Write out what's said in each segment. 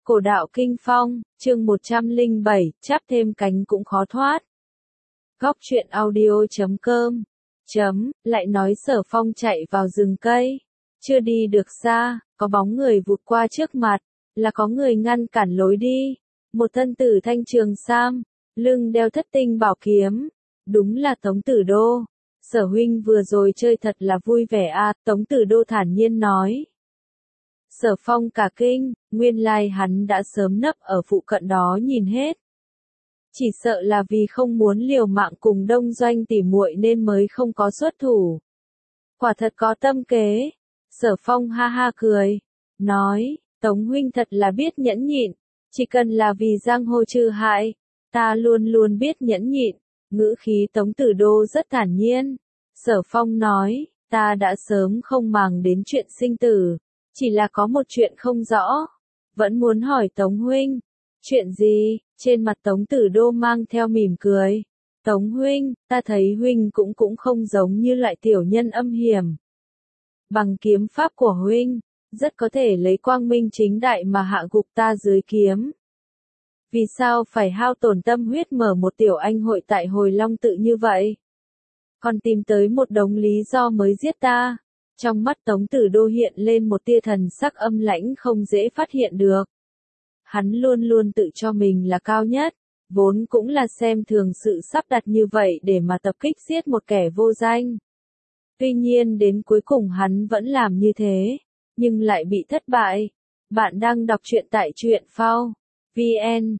Cổ đạo kinh phong, chương 107, chắp thêm cánh cũng khó thoát. Góc truyện audio.com lại nói Sở Phong chạy vào rừng cây. Chưa đi được xa, có bóng người vụt qua trước mặt, là có người ngăn cản lối đi. Một thân tử thanh trường sam, lưng đeo thất tinh bảo kiếm. Đúng là Tống Tử Đô. Sở huynh vừa rồi chơi thật là vui vẻ à, Tống Tử Đô thản nhiên nói. Sở Phong cả kinh, nguyên lai hắn đã sớm nấp ở phụ cận đó nhìn hết. Chỉ sợ là vì không muốn liều mạng cùng Đông Doanh tỉ muội nên mới không có xuất thủ. Quả thật có tâm kế. Sở Phong ha ha cười, nói, Tống huynh thật là biết nhẫn nhịn, chỉ cần là vì giang hồ trừ hại, ta luôn luôn biết nhẫn nhịn. Ngữ khí Tống Tử Đô rất thản nhiên. Sở Phong nói, ta đã sớm không màng đến chuyện sinh tử. Chỉ là có một chuyện không rõ, vẫn muốn hỏi Tống huynh. Chuyện gì? Trên mặt Tống Tử Đô mang theo mỉm cười. Tống huynh, ta thấy huynh cũng không giống như loại tiểu nhân âm hiểm. Bằng kiếm pháp của huynh, rất có thể lấy quang minh chính đại mà hạ gục ta dưới kiếm. Vì sao phải hao tổn tâm huyết mở một tiểu anh hội tại Hồi Long Tự như vậy? Còn tìm tới một đống lý do mới giết ta. Trong mắt Tống Tử Đô hiện lên một tia thần sắc âm lãnh không dễ phát hiện được. Hắn luôn luôn tự cho mình là cao nhất, vốn cũng là xem thường sự sắp đặt như vậy để mà tập kích giết một kẻ vô danh. Tuy nhiên đến cuối cùng hắn vẫn làm như thế, nhưng lại bị thất bại. Bạn đang đọc truyện tại truyện phao VN,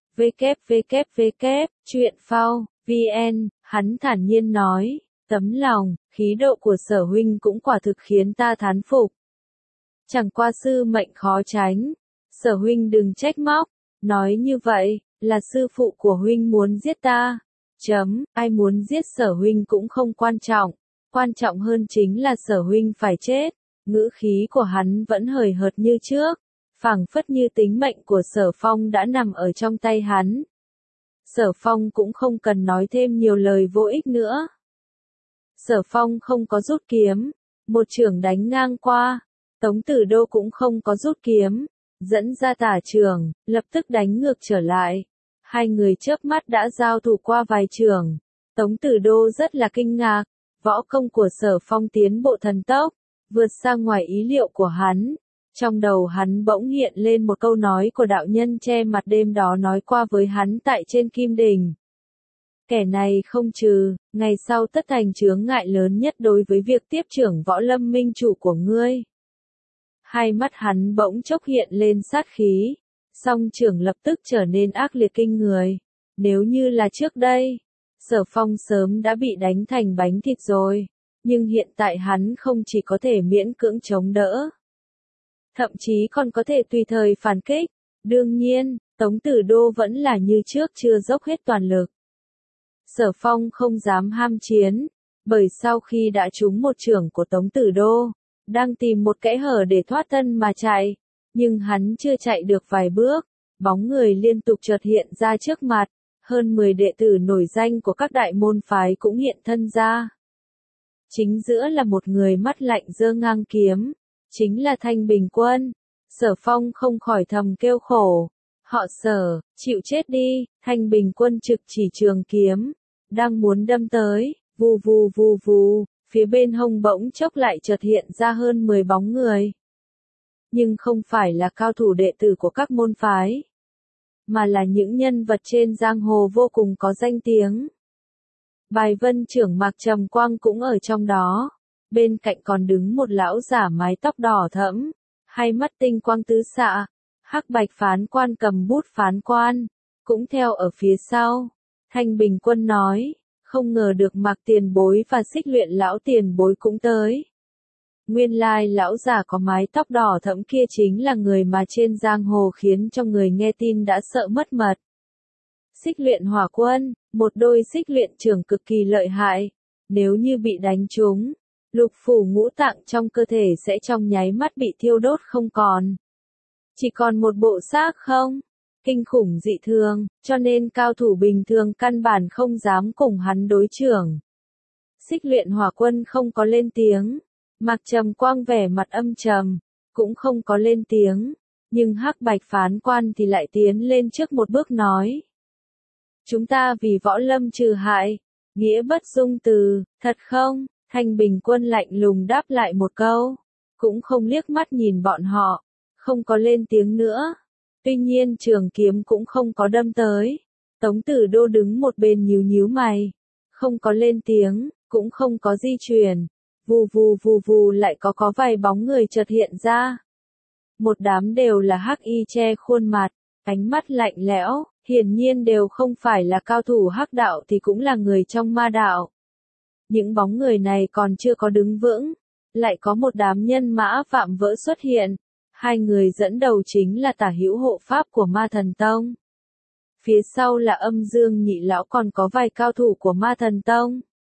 www, truyện phao VN, hắn thản nhiên nói. Tấm lòng, khí độ của Sở huynh cũng quả thực khiến ta thán phục. Chẳng qua sư mệnh khó tránh. Sở huynh đừng trách móc, nói như vậy, là sư phụ của huynh muốn giết ta. Ai muốn giết Sở huynh cũng không quan trọng hơn chính là Sở huynh phải chết. Ngữ khí của hắn vẫn hời hợt như trước, phảng phất như tính mệnh của Sở Phong đã nằm ở trong tay hắn. Sở Phong cũng không cần nói thêm nhiều lời vô ích nữa. Sở Phong không có rút kiếm, một chưởng đánh ngang qua. Tống Tử Đô cũng không có rút kiếm, dẫn ra tả chưởng, lập tức đánh ngược trở lại. Hai người chớp mắt đã giao thủ qua vài chưởng. Tống Tử Đô rất là kinh ngạc, võ công của Sở Phong tiến bộ thần tốc, vượt xa ngoài ý liệu của hắn. Trong đầu hắn bỗng hiện lên một câu nói của đạo nhân che mặt đêm đó nói qua với hắn tại trên Kim Đình. Kẻ này không trừ, ngày sau tất thành chướng ngại lớn nhất đối với việc tiếp trưởng võ lâm minh chủ của ngươi. Hai mắt hắn bỗng chốc hiện lên sát khí, song trưởng lập tức trở nên ác liệt kinh người. Nếu như là trước đây, Sở Phong sớm đã bị đánh thành bánh thịt rồi, nhưng hiện tại hắn không chỉ có thể miễn cưỡng chống đỡ, thậm chí còn có thể tùy thời phản kích. Đương nhiên, Tống Tử Đô vẫn là như trước chưa dốc hết toàn lực. Sở Phong không dám ham chiến, bởi sau khi đã trúng một chưởng của Tống Tử Đô, đang tìm một kẽ hở để thoát thân mà chạy, nhưng hắn chưa chạy được vài bước, bóng người liên tục chợt hiện ra trước mặt, hơn 10 đệ tử nổi danh của các đại môn phái cũng hiện thân ra. Chính giữa là một người mắt lạnh giơ ngang kiếm, chính là Thanh Bình Quân. Sở Phong không khỏi thầm kêu khổ. Họ Sở, chịu chết đi. Thanh Bình Quân trực chỉ trường kiếm, đang muốn đâm tới, vù vù vù vù, phía bên hông bỗng chốc lại chợt hiện ra hơn 10 bóng người. Nhưng không phải là cao thủ đệ tử của các môn phái, mà là những nhân vật trên giang hồ vô cùng có danh tiếng. Bài Vân trưởng Mạc Trầm Quang cũng ở trong đó, bên cạnh còn đứng một lão giả mái tóc đỏ thẫm, hai mắt tinh quang tứ xạ, hắc bạch phán quan cầm bút phán quan, cũng theo ở phía sau. Thanh Bình Quân nói, không ngờ được Mạc tiền bối và Xích Luyện lão tiền bối cũng tới. Nguyên lai lão giả có mái tóc đỏ thẫm kia chính là người mà trên giang hồ khiến cho người nghe tin đã sợ mất mật. Xích Luyện Hỏa Quân, một đôi xích luyện trưởng cực kỳ lợi hại, nếu như bị đánh trúng, lục phủ ngũ tạng trong cơ thể sẽ trong nháy mắt bị thiêu đốt không còn. Chỉ còn một bộ xác không? Kinh khủng dị thường, cho nên cao thủ bình thường căn bản không dám cùng hắn đối chưởng. Xích Luyện Hỏa Quân không có lên tiếng, Mạc Trầm Quang vẻ mặt âm trầm, cũng không có lên tiếng, Nhưng Hắc Bạch phán quan thì lại tiến lên trước một bước nói. Chúng ta vì võ lâm trừ hại, nghĩa bất dung từ, thật không? Thanh Bình Quân lạnh lùng đáp lại một câu, cũng không liếc mắt nhìn bọn họ, không có lên tiếng nữa. Tuy nhiên trường kiếm cũng không có đâm tới. Tống Tử Đô đứng một bên nhíu nhíu mày, không có lên tiếng, cũng không có di chuyển. Vù vù vù vù lại có vài bóng người chợt hiện ra. Một đám đều là hắc y che khuôn mặt, ánh mắt lạnh lẽo, hiển nhiên đều không phải là cao thủ hắc đạo thì cũng là người trong ma đạo. Những bóng người này còn chưa có đứng vững, lại có một đám nhân mã vạm vỡ xuất hiện. Hai người dẫn đầu chính là Tả Hữu hộ pháp của Ma Thần Tông. Phía sau là Âm Dương Nhị Lão, còn có vài cao thủ của Ma Thần Tông.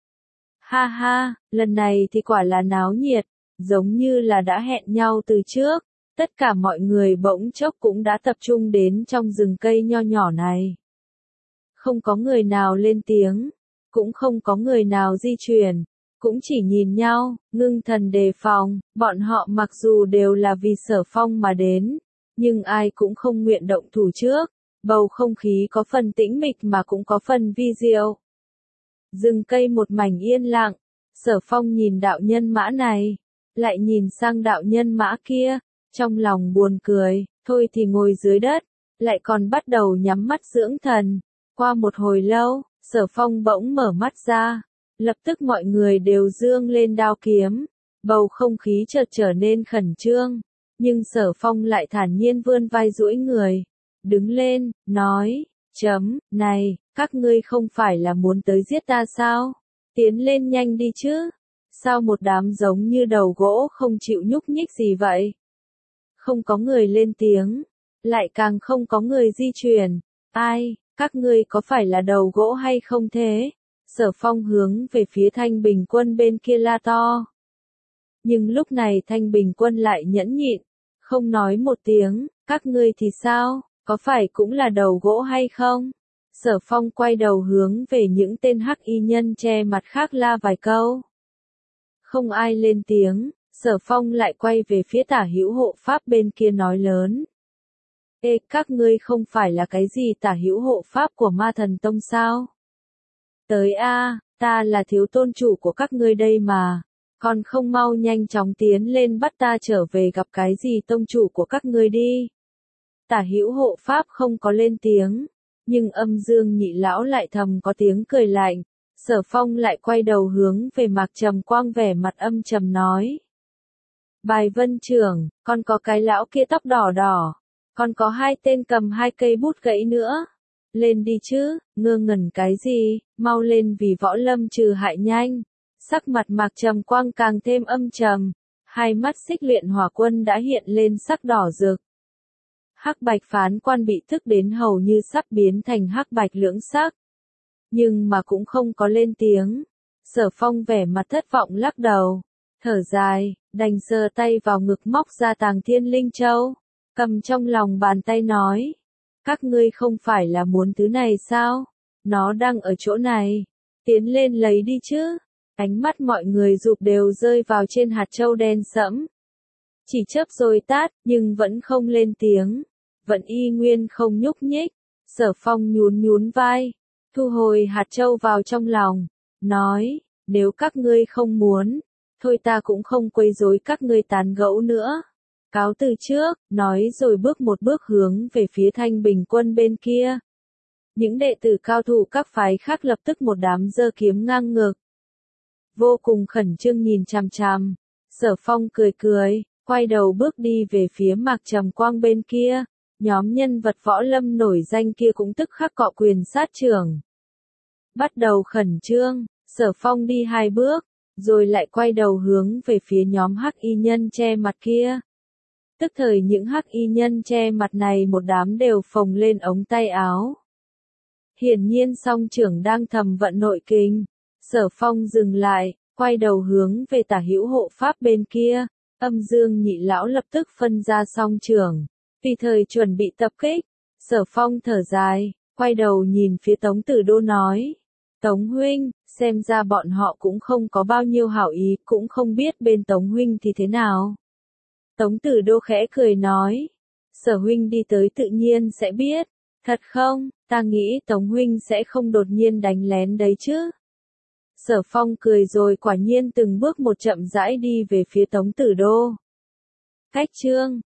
Ha ha, lần này thì quả là náo nhiệt, giống như là đã hẹn nhau từ trước. Tất cả mọi người bỗng chốc cũng đã tập trung đến trong rừng cây nho nhỏ này. Không có người nào lên tiếng, cũng không có người nào di chuyển, cũng chỉ nhìn nhau, ngưng thần đề phòng. Bọn họ mặc dù đều là vì Sở Phong mà đến, nhưng ai cũng không nguyện động thủ trước. Bầu không khí có phần tĩnh mịch mà cũng có phần vi diệu. Rừng cây một mảnh yên lặng, Sở Phong nhìn đạo nhân mã này, lại nhìn sang đạo nhân mã kia, trong lòng buồn cười, thôi thì ngồi dưới đất, lại còn bắt đầu nhắm mắt dưỡng thần. Qua một hồi lâu, Sở Phong bỗng mở mắt ra, lập tức mọi người đều giương lên đao kiếm, bầu không khí chợt trở nên khẩn trương, nhưng Sở Phong lại thản nhiên vươn vai duỗi người, đứng lên, nói, này, các ngươi không phải là muốn tới giết ta sao? Tiến lên nhanh đi chứ, sao một đám giống như đầu gỗ không chịu nhúc nhích gì vậy? Không có người lên tiếng, lại càng không có người di chuyển. Ai, các ngươi có phải là đầu gỗ hay không thế? Sở Phong hướng về phía Thanh Bình Quân bên kia la to. Nhưng lúc này Thanh Bình Quân lại nhẫn nhịn, không nói một tiếng. Các ngươi thì sao, có phải cũng là đầu gỗ hay không? Sở Phong quay đầu hướng về những tên hắc y nhân che mặt khác la vài câu. Không ai lên tiếng. Sở Phong lại quay về phía Tả Hữu hộ pháp bên kia nói lớn. Ê, các ngươi không phải là cái gì Tả Hữu hộ pháp của Ma Thần Tông sao? Tới a, ta là thiếu tôn chủ của các ngươi đây mà. Còn không mau nhanh chóng tiến lên bắt ta trở về gặp cái gì tông chủ của các ngươi đi. Tả Hữu hộ pháp không có lên tiếng, nhưng Âm Dương Nhị Lão lại thầm có tiếng cười lạnh. Sở Phong lại quay đầu hướng về Mạc Trầm Quang vẻ mặt âm trầm nói. Bài Vân trưởng, còn có cái lão kia tóc đỏ đỏ, còn có hai tên cầm hai cây bút gãy nữa. Lên đi chứ, ngơ ngẩn cái gì, mau lên vì võ lâm trừ hại nhanh. Sắc mặt Mạc Trầm Quang càng thêm âm trầm, hai mắt Xích Luyện Hỏa Quân đã hiện lên sắc đỏ rực. Hắc Bạch phán quan bị thức đến hầu như sắp biến thành hắc bạch lưỡng sắc. Nhưng mà cũng không có lên tiếng. Sở Phong vẻ mặt thất vọng lắc đầu, thở dài, đành sờ tay vào ngực móc ra Tàng Thiên Linh Châu, cầm trong lòng bàn tay nói. Các ngươi không phải là muốn thứ này sao? Nó đang ở chỗ này. Tiến lên lấy đi chứ. Ánh mắt mọi người rụp đều rơi vào trên hạt châu đen sẫm. Chỉ chớp rồi tát, nhưng vẫn không lên tiếng. Vẫn y nguyên không nhúc nhích. Sở Phong nhún nhún vai, thu hồi hạt châu vào trong lòng, nói, nếu các ngươi không muốn, thôi ta cũng không quấy rối các ngươi tán gẫu nữa. Cáo từ trước, nói rồi bước một bước hướng về phía Thanh Bình Quân bên kia. Những đệ tử cao thủ các phái khác lập tức một đám giơ kiếm ngang ngược. Vô cùng khẩn trương nhìn chằm chằm. Sở Phong cười cười, quay đầu bước đi về phía Mạc Trầm Quang bên kia. Nhóm nhân vật võ lâm nổi danh kia cũng tức khắc cọ quyền sát trưởng. Bắt đầu khẩn trương, Sở Phong đi hai bước, rồi lại quay đầu hướng về phía nhóm hắc y nhân che mặt kia. Tức thời những hắc y nhân che mặt này một đám đều phồng lên ống tay áo. Hiển nhiên song trưởng đang thầm vận nội kinh. Sở Phong dừng lại, quay đầu hướng về Tả Hữu hộ pháp bên kia. Âm Dương Nhị Lão lập tức phân ra song trưởng, tùy thời chuẩn bị tập kích. Sở Phong thở dài, quay đầu nhìn phía Tống Tử Đô nói. Tống huynh, xem ra bọn họ cũng không có bao nhiêu hảo ý, cũng không biết bên Tống huynh thì thế nào. Tống Tử Đô khẽ cười nói. Sở huynh đi tới tự nhiên sẽ biết. Thật không, ta nghĩ Tống huynh sẽ không đột nhiên đánh lén đấy chứ. Sở Phong cười rồi quả nhiên từng bước một chậm rãi đi về phía Tống Tử Đô. Cách chương